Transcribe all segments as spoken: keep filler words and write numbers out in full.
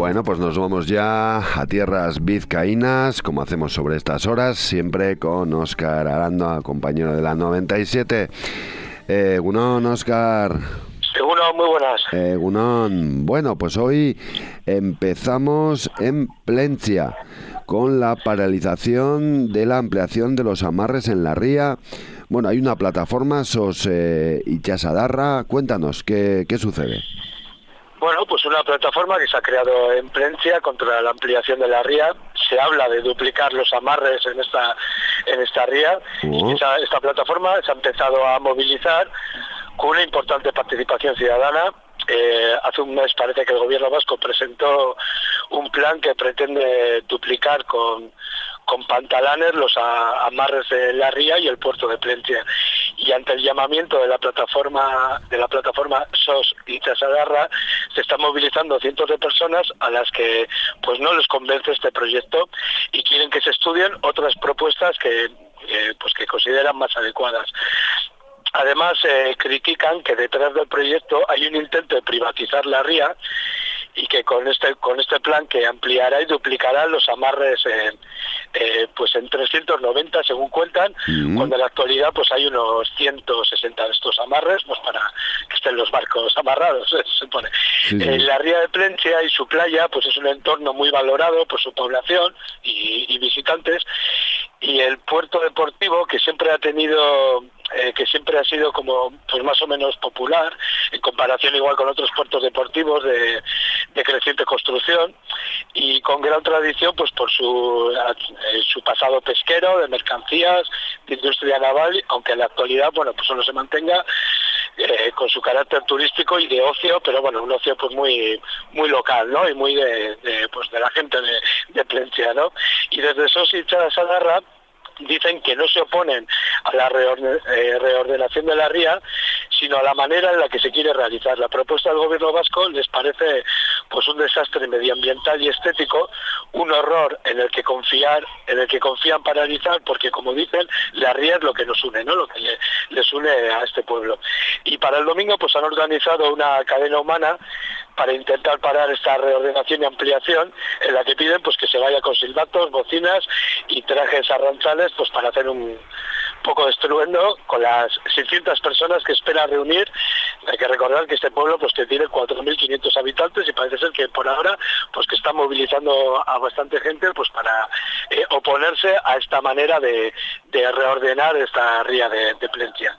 Bueno, pues nos vamos ya a tierras vizcaínas, como hacemos sobre estas horas, siempre con Óscar Aranda, compañero de la noventa y siete. Eh, Egunon, Óscar. Egunon, muy buenas. Egunon. Bueno, pues hoy empezamos en Plentzia con la paralización de la ampliación de los amarres en la ría. Bueno, hay una plataforma, sos eh, Itxasadarra. Cuéntanos, ¿qué, qué sucede? Bueno, pues una plataforma que se ha creado en Plentzia contra la ampliación de la ría. Se habla de duplicar los amarres en esta en esta ría. Oh. Esta, esta plataforma se ha empezado a movilizar con una importante participación ciudadana. Eh, hace un mes parece que el gobierno vasco presentó un plan que pretende duplicar con, con pantalanes los a, amarres de la ría y el puerto de Plentzia. Y ante el llamamiento de la plataforma de la plataforma S O S Itxasadarra se están movilizando cientos de personas a las que pues no les convence este proyecto y quieren que se estudien otras propuestas que eh, pues que consideran más adecuadas. Además, eh, critican que detrás del proyecto hay un intento de privatizar la ría y que con este con este plan que ampliará y duplicará los amarres en, eh, pues en trescientos noventa según cuentan, mm. cuando en la actualidad pues hay unos ciento sesenta de estos amarres pues para que estén los barcos amarrados, se supone. Sí, sí. Eh, la ría de Plentzia y su playa pues es un entorno muy valorado por su población y, y visitantes, y el puerto deportivo que siempre ha tenido Eh, que siempre ha sido como pues más o menos popular en comparación igual con otros puertos deportivos de, de creciente construcción y con gran tradición pues por su eh, su pasado pesquero, de mercancías, de industria naval, aunque en la actualidad bueno pues solo se mantenga eh, con su carácter turístico y de ocio, pero bueno, un ocio pues muy muy local, ¿no? Y muy de, de pues de la gente de, de Plentzia, ¿no? Y desde S O S Itxasadarra dicen que no se oponen a la reorden, eh, reordenación de la ría, sino a la manera en la que se quiere realizar. La propuesta del gobierno vasco les parece pues un desastre medioambiental y estético, un horror en el que confiar, en el que confían paralizar, porque como dicen, la ría es lo que nos une, ¿no? Lo que le, les une a este pueblo. Y para el domingo pues han organizado una cadena humana para intentar parar esta reordenación y ampliación, en la que piden pues que se vaya con silbatos, bocinas y trajes arranzales pues para hacer un poco de estruendo con las seiscientas personas que espera reunir. Hay que recordar que este pueblo pues que tiene cuatro mil quinientos habitantes y parece ser que por ahora pues que está movilizando a bastante gente pues para eh, oponerse a esta manera de, de reordenar esta ría de, de Plentzia.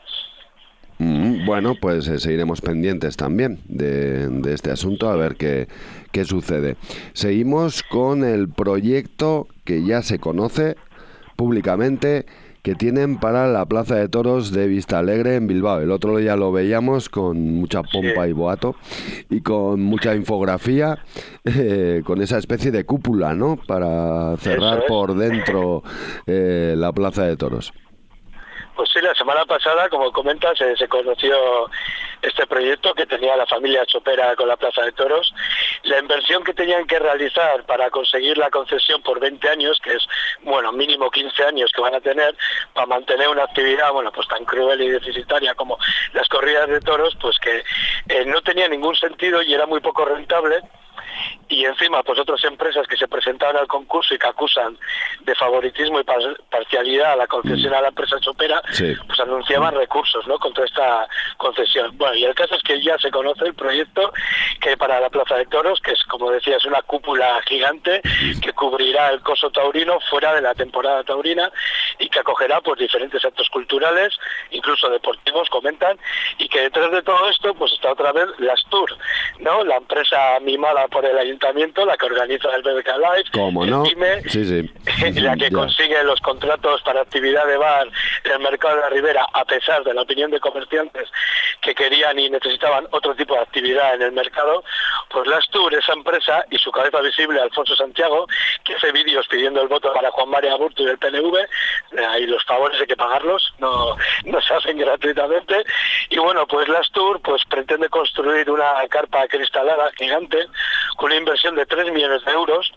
Bueno, pues eh, seguiremos pendientes también de, de este asunto, a ver qué, qué sucede. Seguimos con el proyecto que ya se conoce públicamente, que tienen para la Plaza de Toros de Vistalegre en Bilbao. El otro día lo veíamos con mucha pompa y boato y con mucha infografía, eh, con esa especie de cúpula, ¿no? Para cerrar por dentro eh, la Plaza de Toros. Pues sí, la semana pasada, como comentas, eh, se conoció este proyecto que tenía la familia Chopera con la Plaza de Toros. La inversión que tenían que realizar para conseguir la concesión por veinte años, que es, bueno, mínimo quince años que van a tener para mantener una actividad, bueno, pues tan cruel y deficitaria como las corridas de toros, pues que eh, no tenía ningún sentido y era muy poco rentable. Y encima pues otras empresas que se presentaban al concurso y que acusan de favoritismo y par- parcialidad a la concesión a la empresa Chopera, sí. pues anunciaban recursos, ¿no?, contra esta concesión. Bueno, y el caso es que ya se conoce el proyecto que para la Plaza de Toros, que es, como decía, es una cúpula gigante que cubrirá el coso taurino fuera de la temporada taurina y que acogerá pues diferentes actos culturales, incluso deportivos, comentan, y que detrás de todo esto pues está otra vez las Tour, ¿no?, la empresa mimada por el ayuntamiento, la que organiza el B B K Live, ¿cómo no? el PYME, sí, sí. la que ya. consigue los contratos para actividad de bar en el mercado de la Ribera, a pesar de la opinión de comerciantes que querían y necesitaban otro tipo de actividad en el mercado. Pues las Tour, esa empresa, y su cabeza visible, Alfonso Santiago, que hace vídeos pidiendo el voto para Juan María Aburto y el P N V, y los favores hay que pagarlos, no, no se hacen gratuitamente. Y bueno, pues las Tour pues pretende construir una carpa cristalada gigante con una inversión de tres millones de euros,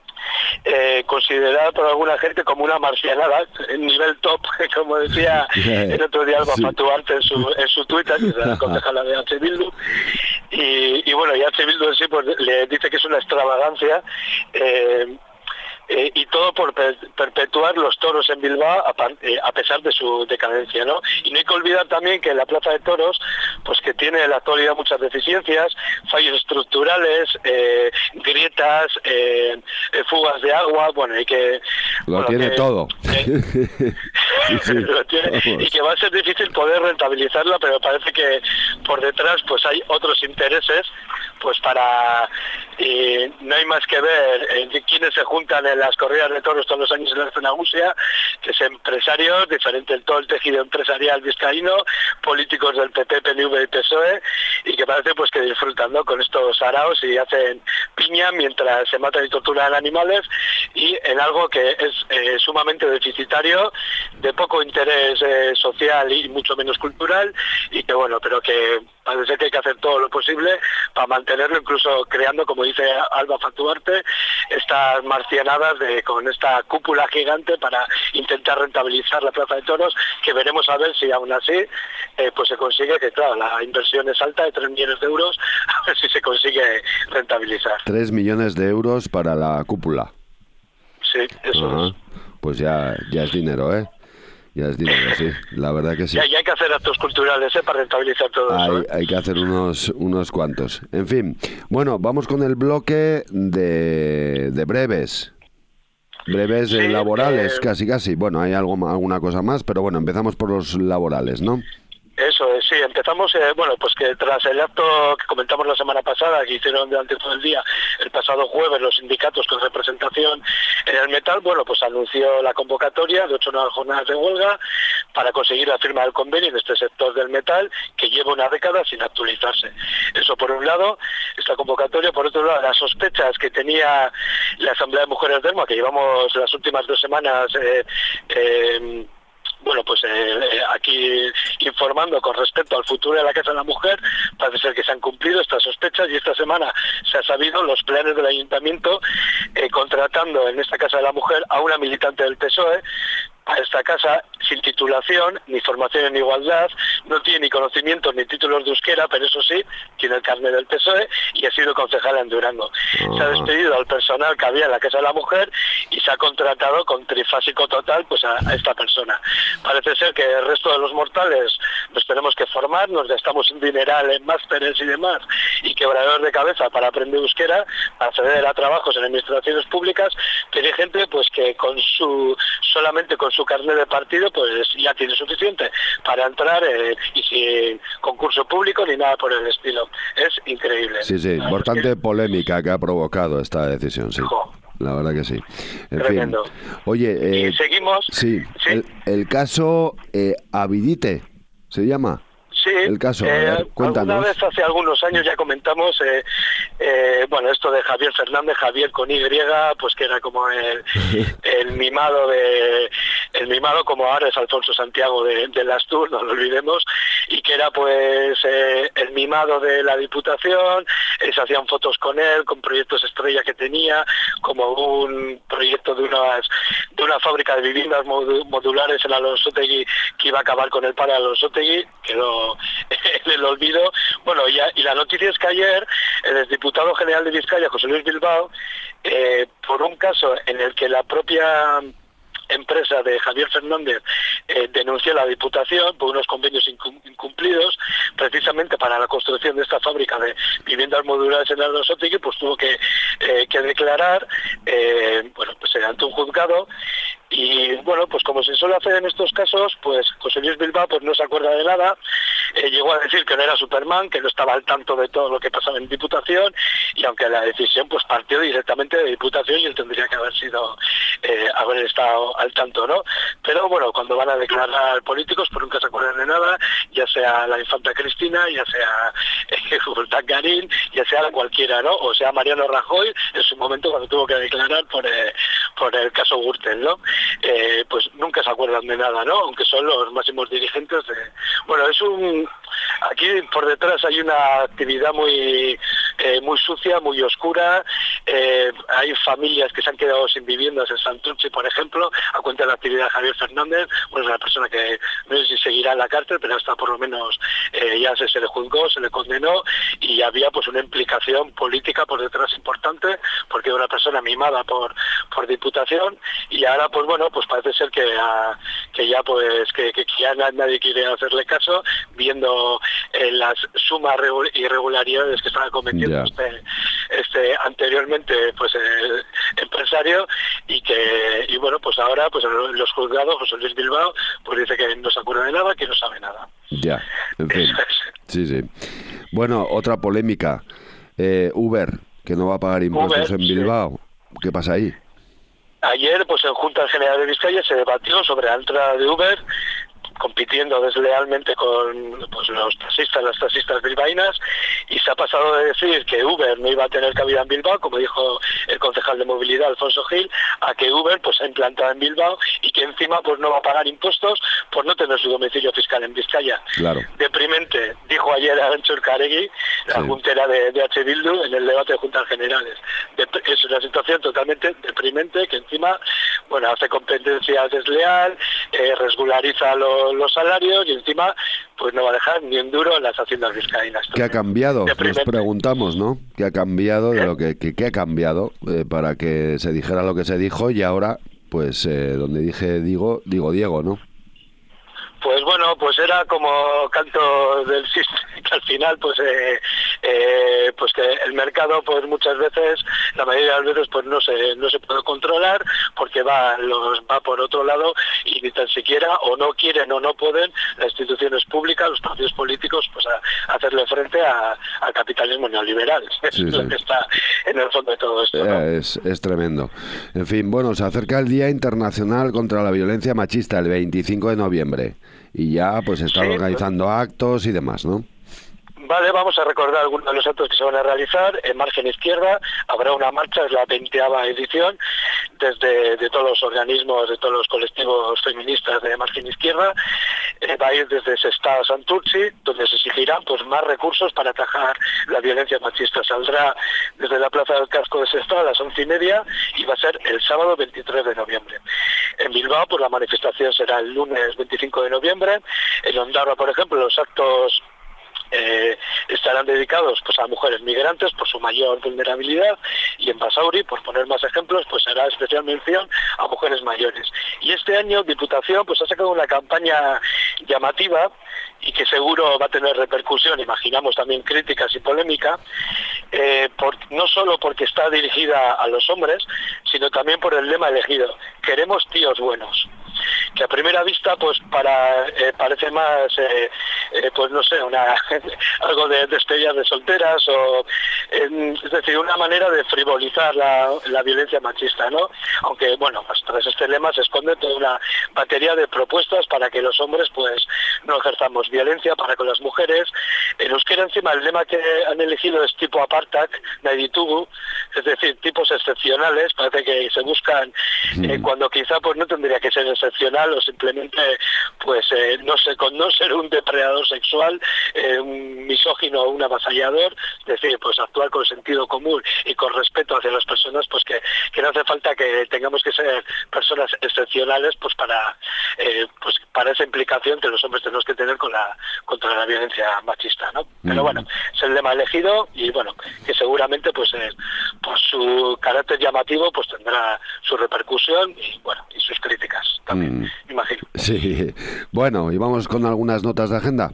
eh, considerada por alguna gente como una marcianada, en nivel top, como decía el otro día Alba sí. Fatuarte en su, en su Twitter, que es la concejala de H. Bildu. y, y bueno, y H. Bildu en sí pues le dice que es una extravagancia, eh, Eh, y todo por per perpetuar los toros en Bilbao a, eh, a pesar de su decadencia, ¿no? Y no hay que olvidar también que la Plaza de Toros, pues que tiene en la actualidad muchas deficiencias, fallos estructurales, eh, grietas, eh, eh, fugas de agua, bueno, y que... Lo bueno, tiene que, todo. Eh, sí, sí. lo tiene, y que va a ser difícil poder rentabilizarla, pero parece que por detrás pues hay otros intereses, pues para... Y no hay más que ver eh, quiénes se juntan en las corridas de toros todos los años en la Cenagusia, que es empresarios, diferente en todo el tejido empresarial vizcaíno, políticos del P P, P N V y P S O E, y que parece pues que disfrutan, ¿no?, con estos araos y hacen piña mientras se matan y torturan animales, y en algo que es eh, sumamente deficitario, de poco interés eh, social y mucho menos cultural, y que bueno, pero que parece que hay que hacer todo lo posible para mantenerlo, incluso creando, como dice Alba Fatuarte, estas marcianadas de, con esta cúpula gigante para intentar rentabilizar la Plaza de Toros, que veremos a ver si aún así eh, pues se consigue, que claro, la inversión es alta de tres millones de euros, a ver si se consigue rentabilizar. tres millones de euros para la cúpula. Sí, eso Ajá. es. Pues ya, ya es dinero, ¿eh? Ya es dinero, sí, la verdad que sí. Ya, ya hay que hacer actos culturales, ¿eh?, para rentabilizar todo hay, eso. ¿eh? Hay que hacer unos unos cuantos. En fin, bueno, vamos con el bloque de, de breves. Breves Sí, eh, laborales, eh, casi, casi. Bueno, hay algo alguna cosa más, pero bueno, empezamos por los laborales, ¿no? Eso es, sí, empezamos, eh, bueno, pues que tras el acto que comentamos la semana pasada, que hicieron durante todo el día, el pasado jueves, los sindicatos con representación en el metal, bueno, pues anunció la convocatoria de ocho nuevas jornadas de huelga para conseguir la firma del convenio en este sector del metal, que lleva una década sin actualizarse. Eso por un lado, esta convocatoria; por otro lado, las sospechas que tenía la Asamblea de Mujeres de ERMA, que llevamos las últimas dos semanas... Eh, eh, bueno, pues eh, aquí informando con respecto al futuro de la Casa de la Mujer, parece ser que se han cumplido estas sospechas, y esta semana se ha sabido los planes del Ayuntamiento eh, contratando en esta Casa de la Mujer a una militante del P S O E, a esta casa sin titulación, ni formación en igualdad, no tiene ni conocimientos ni títulos de euskera, pero eso sí, tiene el carnet del P S O E y ha sido concejala en Durango. Uh-huh. Se ha despedido al personal que había en la Casa de la Mujer y se ha contratado con trifásico total pues a, a esta persona. Parece ser que el resto de los mortales nos tenemos que formar, nos gastamos un dineral en másteres y demás, y quebradores de cabeza para aprender euskera, para acceder a trabajos en administraciones públicas, pero hay gente pues que con su solamente con su carnet de partido pues ya tiene suficiente para entrar eh, y sin concurso público ni nada por el estilo. Es increíble. Sí, sí, importante que... polémica que ha provocado esta decisión, sí. Jo. La verdad que sí. En Tremendo. fin. Oye, eh, y seguimos. Sí, ¿sí? El, el caso eh, Avidite, ¿se llama? Sí, el caso, eh, a ver, cuéntanos. Alguna vez hace algunos años ya comentamos, eh, eh, bueno, esto de Javier Fernández, Javier con Y, pues que era como el, el mimado de, el mimado como ahora es Alfonso Santiago de, de las Tours, no lo olvidemos, y que era pues eh, el mimado de la Diputación, eh, se hacían fotos con él, con proyectos estrella que tenía, como un proyecto de unas de una fábrica de viviendas modulares en Alonsotegui que iba a acabar con el paro de Alonsotegui, que lo en el olvido. Bueno, y, y la noticia es que ayer el diputado general de Vizcaya, José Luis Bilbao, eh, por un caso en el que la propia empresa de Javier Fernández eh, denunció a la Diputación por unos convenios incumplidos, precisamente para la construcción de esta fábrica de viviendas modulares en Alonsotegui, pues tuvo que, eh, que declarar eh, bueno, pues ante un juzgado. Y bueno, pues como se suele hacer en estos casos, pues José Luis Bilbao pues no se acuerda de nada, eh, llegó a decir que no era Superman, que no estaba al tanto de todo lo que pasaba en Diputación, y aunque la decisión pues partió directamente de Diputación y él tendría que haber sido, eh, haber estado al tanto, ¿no? Pero bueno, cuando van a declarar políticos pues nunca se acuerdan de nada, ya sea la infanta Cristina, ya sea eh, Fultán Garín, ya sea cualquiera, ¿no? O sea Mariano Rajoy en su momento cuando tuvo que declarar por, eh, por el caso Gürtel, ¿no? Eh, pues nunca se acuerdan de nada, ¿no? Aunque son los máximos dirigentes de... Bueno, es un... Aquí por detrás hay una actividad muy eh, muy sucia, muy oscura. Eh, hay familias que se han quedado sin viviendas en Santurce, por ejemplo, a cuenta de la actividad de Javier Fernández. Bueno, es una persona que no sé si seguirá en la cárcel, pero hasta por lo menos eh, ya se, se le juzgó, se le condenó, y había pues una implicación política por detrás importante, porque era una persona mimada por por Diputación, y ahora pues bueno, pues parece ser que a, que ya pues que, que ya nadie quiere hacerle caso, viendo eh, las sumas irregularidades que estaba cometiendo yeah. este este anteriormente pues eh, empresario, y que y bueno, pues ahora pues los juzgados, José Luis Bilbao pues dice que no se acuerda de nada, que no sabe nada. Ya, en fin. Sí, sí. Bueno, otra polémica. Eh, Uber, que no va a pagar impuestos Uber, en Bilbao. Sí. ¿Qué pasa ahí? Ayer, pues en Junta General de Vizcaya se debatió sobre la entrada de Uber, compitiendo deslealmente con pues, los taxistas, las taxistas bilbaínas, y se ha pasado de decir que Uber no iba a tener cabida en Bilbao, como dijo el concejal de movilidad Alfonso Gil, a que Uber pues se ha implantado en Bilbao y que encima pues no va a pagar impuestos por no tener su domicilio fiscal en Vizcaya. Claro. Deprimente, dijo ayer Arantxo Urcaregui, la sí. juntera de, de H. Bildu, en el debate de Juntas Generales. De, es una situación totalmente deprimente, que encima bueno hace competencia desleal, eh, regulariza los los salarios y encima pues no va a dejar ni un duro en las haciendas vizcaínas. ¿Qué ha cambiado? Nos preguntamos, ¿no? ¿Qué ha cambiado de lo que, que, que ha cambiado eh, para que se dijera lo que se dijo y ahora pues eh, donde dije digo, digo Diego, ¿no? Pues bueno, pues era como canto del sistema, que al final pues eh, eh, pues que el mercado pues muchas veces, la mayoría de las veces pues no se no se puede controlar, porque va los va por otro lado, y ni tan siquiera o no quieren o no pueden las instituciones públicas, los partidos políticos, pues a, a hacerle frente a, al capitalismo neoliberal. Sí, es sí. lo que está en el fondo de todo esto, ¿no? eh, es, es tremendo. En fin, bueno, se acerca el Día Internacional contra la Violencia Machista, el veinticinco de noviembre. Y ya pues están sí, organizando pues, actos y demás, ¿no? Vale, vamos a recordar algunos de los actos que se van a realizar. En Margen Izquierda habrá una marcha, es la veinteava edición, desde de todos los organismos, de todos los colectivos feministas de Margen Izquierda. Eh, va a ir desde Sestao a Santurtzi, donde se exigirán pues más recursos para atajar la violencia machista. Saldrá desde la Plaza del Casco de Sestao a las once y media y va a ser el sábado veintitrés de noviembre. En Bilbao pues la manifestación será el lunes veinticinco de noviembre. En Ondarroa, por ejemplo, los actos Eh, estarán dedicados pues a mujeres migrantes por su mayor vulnerabilidad, y en Basauri, por poner más ejemplos, pues hará especial mención a mujeres mayores. Y este año Diputación pues ha sacado una campaña llamativa y que seguro va a tener repercusión, imaginamos también críticas y polémica, eh, por, no solo porque está dirigida a los hombres, sino también por el lema elegido: queremos tíos buenos, que a primera vista pues para eh, parece más eh, eh, pues no sé, una algo de despedidas de solteras, o eh, es decir, una manera de frivolizar la, la violencia machista, ¿no? Aunque bueno, pues tras este lema se esconde toda una batería de propuestas para que los hombres pues no ejerzamos violencia para con las mujeres. En euskera encima el lema que han elegido es tipo apartak, nahi ditugu, es decir, tipos excepcionales. Parece que se buscan eh, cuando quizá pues no tendría que ser excepcional, o simplemente pues eh, no sé, con no ser un depredador sexual, eh, un misógino o un avasallador, es decir, pues actuar con sentido común y con respeto hacia las personas, pues que, que no hace falta que tengamos que ser personas excepcionales pues para eh, pues para esa implicación que los hombres tenemos que tener con la contra la violencia machista, ¿no? Pero bueno, es el lema elegido, y bueno, que seguramente pues eh, por su carácter llamativo pues tendrá su repercusión y bueno, y sus críticas también, mm. imagino. Sí, bueno, y vamos con algunas notas de agenda.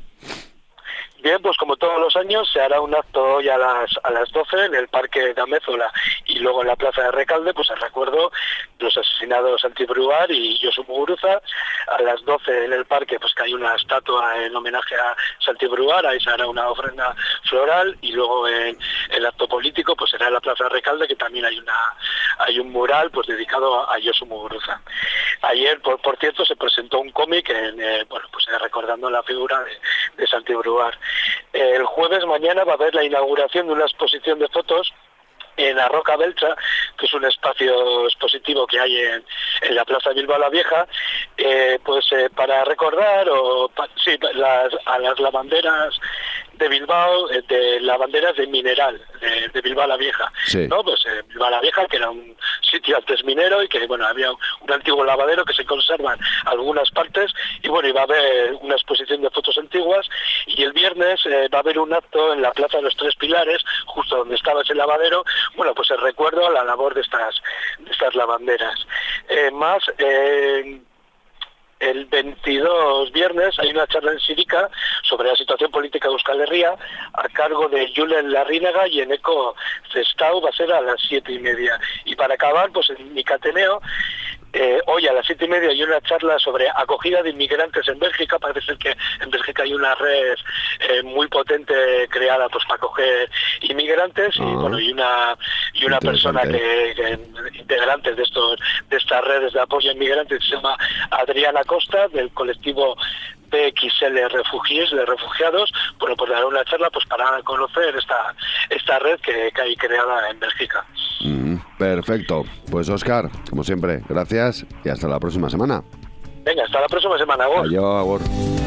Bien, pues como todos los años se hará un acto hoy a las a las doce en el Parque de Amézola, y luego en la Plaza de Recalde pues el recuerdo de los asesinados Santi Brouard y Josu Muguruza. A las doce en el parque pues que hay una estatua en homenaje a Santi Brouard, ahí se hará una ofrenda floral, y luego en el acto político pues será en la Plaza de Recalde, que también hay una hay un mural pues dedicado a Josu Muguruza. Ayer, por, por cierto, se presentó un cómic en, eh, bueno, pues eh, recordando la figura de, de Santi Brouard. El jueves mañana va a haber la inauguración de una exposición de fotos en Arroca Belcha, que es un espacio expositivo que hay en, en la Plaza Bilbao la Vieja, eh, pues eh, para recordar o pa, sí, las, a las lavanderas de Bilbao, eh, de lavanderas de mineral de, de Bilbao la Vieja, sí. ¿No? Pues eh, Bilbao la Vieja, que era un sitio antes minero, y que bueno, había un, un antiguo lavadero que se conservan algunas partes, y bueno, iba a haber una exposición de fotos antiguas, y el viernes viernes eh, va a haber un acto en la Plaza de los Tres Pilares, justo donde estaba ese lavadero, bueno, pues el recuerdo a la labor de estas, de estas lavanderas. Eh, más... Eh, El veintidós, viernes, hay una charla en Sirica sobre la situación política de Euskal Herria a cargo de Julen Larrinaga y Eneko Zestau, va a ser a las siete y media. Y para acabar, pues en Micateneo, eh, hoy a las siete y media hay una charla sobre acogida de inmigrantes en Bélgica. Parece ser que en Bélgica hay una red eh, muy potente creada pues para acoger inmigrantes y uh-huh. bueno y una y una persona que, que integrante de estos de estas redes de apoyo a inmigrantes se llama Adriana Costa, del colectivo B X L Refugiés, de refugiados, bueno, pues dará una charla pues para conocer esta esta red que, que hay creada en Bélgica. Mm, perfecto. Pues Óscar, como siempre, gracias y hasta la próxima semana. Venga, hasta la próxima semana, Agur. Adiós, Agur.